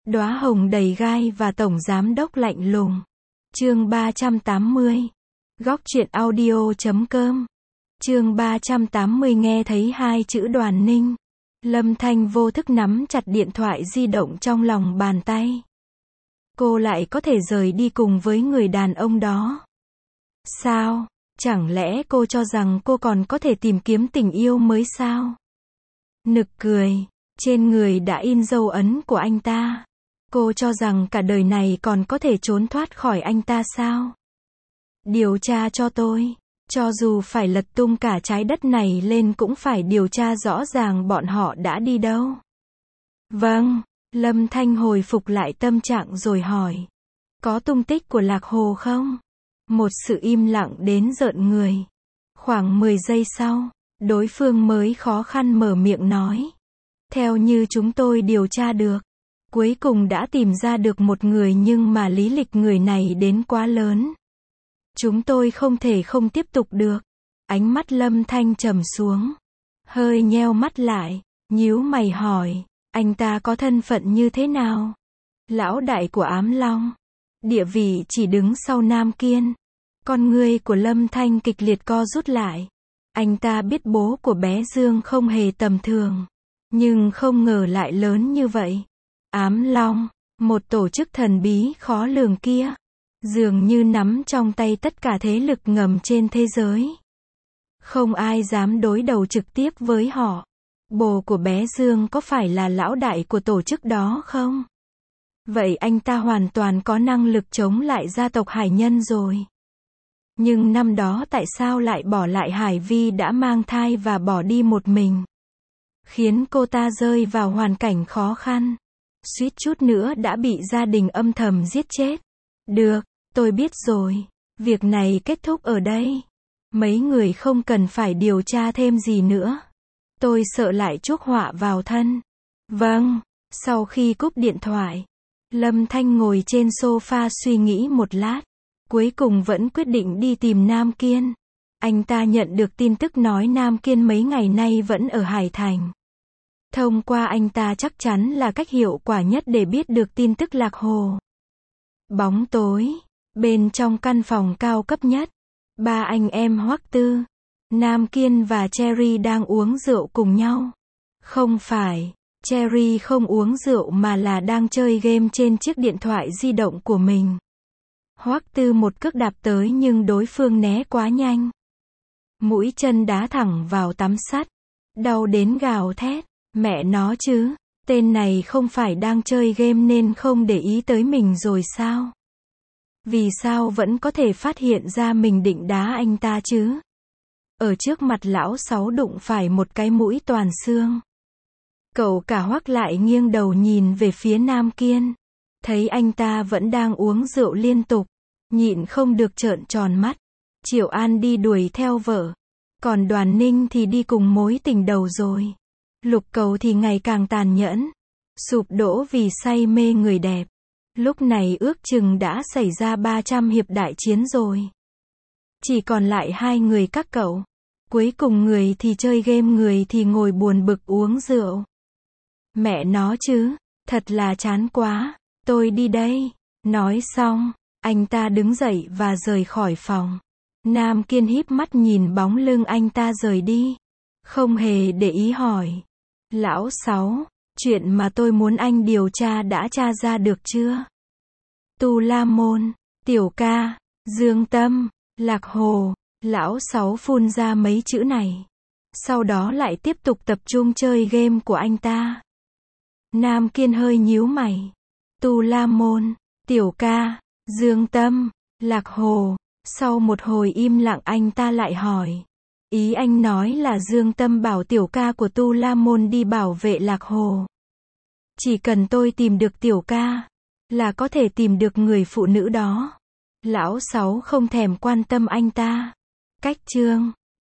Đóa hồng đầy gai và tổng giám đốc lạnh lùng. Chương 380. Góc truyện audio.com. Chương 380 nghe thấy hai chữ Đoàn Ninh. Lâm Thanh vô thức nắm chặt điện thoại di động trong lòng bàn tay. Cô lại có thể rời đi cùng với người đàn ông đó. Sao? Chẳng lẽ cô cho rằng cô còn có thể tìm kiếm tình yêu mới sao? Nực cười. Trên người đã in dấu ấn của anh ta. Cô cho rằng cả đời này còn có thể trốn thoát khỏi anh ta sao? Điều tra cho tôi. Cho dù phải lật tung cả trái đất này lên cũng phải điều tra rõ ràng bọn họ đã đi đâu. Vâng, Lâm Thanh hồi phục lại tâm trạng rồi hỏi. Có tung tích của Lạc Hồ không? Một sự im lặng đến rợn người. Khoảng 10 giây sau, đối phương mới khó khăn mở miệng nói. Theo như chúng tôi điều tra được, cuối cùng đã tìm ra được một người nhưng mà lý lịch người này đến quá lớn. Chúng tôi không thể không tiếp tục được. Ánh mắt Lâm Thanh trầm xuống. Hơi nheo mắt lại, nhíu mày hỏi, anh ta có thân phận như thế nào? Lão đại của Ám Long. Địa vị chỉ đứng sau Nam Kiên. Con ngươi của Lâm Thanh kịch liệt co rút lại. Anh ta biết bố của bé Dương không hề tầm thường. Nhưng không ngờ lại lớn như vậy. Ám Long, một tổ chức thần bí khó lường kia, dường như nắm trong tay tất cả thế lực ngầm trên thế giới. Không ai dám đối đầu trực tiếp với họ. Bố của bé Dương có phải là lão đại của tổ chức đó không? Vậy anh ta hoàn toàn có năng lực chống lại gia tộc Hải Nhân rồi. Nhưng năm đó tại sao lại bỏ lại Hải Vi đã mang thai và bỏ đi một mình? Khiến cô ta rơi vào hoàn cảnh khó khăn. Suýt chút nữa đã bị gia đình âm thầm giết chết. Được, tôi biết rồi. Việc này kết thúc ở đây. Mấy người không cần phải điều tra thêm gì nữa. Tôi sợ lại chuốc họa vào thân. Vâng, sau khi cúp điện thoại, Lâm Thanh ngồi trên sofa suy nghĩ một lát. Cuối cùng vẫn quyết định đi tìm Nam Kiên. Anh ta nhận được tin tức nói Nam Kiên mấy ngày nay vẫn ở Hải Thành. Thông qua anh ta chắc chắn là cách hiệu quả nhất để biết được tin tức Lạc Hồ. Bóng tối, bên trong căn phòng cao cấp nhất, ba anh em Hoắc Tư, Nam Kiên và Cherry đang uống rượu cùng nhau. Không phải, Cherry không uống rượu mà là đang chơi game trên chiếc điện thoại di động của mình. Hoắc Tư một cước đạp tới nhưng đối phương né quá nhanh. Mũi chân đá thẳng vào tắm sắt, đau đến gào thét. Mẹ nó chứ, tên này không phải đang chơi game nên không để ý tới mình rồi sao? Vì sao vẫn có thể phát hiện ra mình định đá anh ta chứ? Ở trước mặt lão Sáu đụng phải một cái mũi toàn xương. Cậu cả Hoắc lại nghiêng đầu nhìn về phía Nam Kiên. Thấy anh ta vẫn đang uống rượu liên tục. Nhịn không được trợn tròn mắt. Triệu An đi đuổi theo vợ. Còn Đoàn Ninh thì đi cùng mối tình đầu rồi. Lục Cầu thì ngày càng tàn nhẫn. Sụp đổ vì say mê người đẹp. Lúc này ước chừng đã xảy ra 300 hiệp đại chiến rồi. Chỉ còn lại hai người các cậu. Cuối cùng người thì chơi game người thì ngồi buồn bực uống rượu. Mẹ nó chứ, thật là chán quá, tôi đi đây. Nói xong, anh ta đứng dậy và rời khỏi phòng. Nam Kiên híp mắt nhìn bóng lưng anh ta rời đi. Không hề để ý hỏi. Lão Sáu, chuyện mà tôi muốn anh điều tra đã tra ra được chưa? Tu La Môn, Tiểu Ca, Dương Tâm, Lạc Hồ. Lão Sáu phun ra mấy chữ này. Sau đó lại tiếp tục tập trung chơi game của anh ta. Nam Kiên hơi nhíu mày. Tu La Môn, Tiểu Ca, Dương Tâm, Lạc Hồ. Sau một hồi im lặng anh ta lại hỏi. Ý anh nói là Dương Tâm bảo Tiểu Ca của Tu La Môn đi bảo vệ Lạc Hồ. Chỉ cần tôi tìm được Tiểu Ca, là có thể tìm được người phụ nữ đó. Lão Sáu không thèm quan tâm anh ta. Cách chương